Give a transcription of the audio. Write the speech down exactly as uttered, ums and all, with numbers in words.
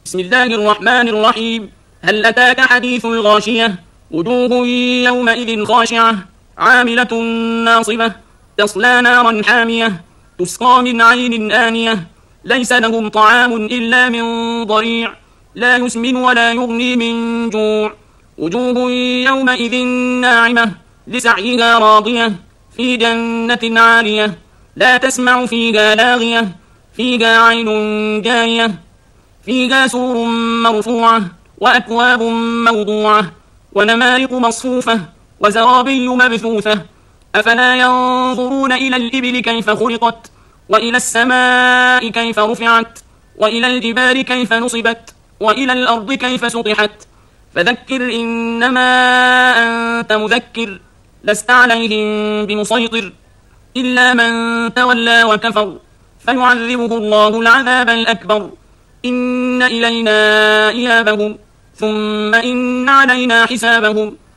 بسم الله الرحمن الرحيم. هل أتاك حديث الغاشية؟ وجوه يومئذ خاشعة عاملة ناصبة تصلى نارا حامية تسقى من عين آنية ليس لهم طعام إلا من ضريع لا يسمن ولا يغني من جوع. وجوه يومئذ ناعمة لسعيها راضية في جنة عالية لا تسمع فيها لاغية فيها عين جارية فيها سور مرفوعة وأكواب موضوعة ونمارق مصفوفة وزرابي مبثوثة. أفلا ينظرون إلى الإبل كيف خلقت وإلى السماء كيف رفعت وإلى الجبال كيف نصبت وإلى الأرض كيف سطحت. فذكر إنما أنت مذكر لست عليهم بمسيطر إلا من تولى وكفر فيعذبه الله العذاب الأكبر. إن إلينا إيابهم ثم إن علينا حسابهم.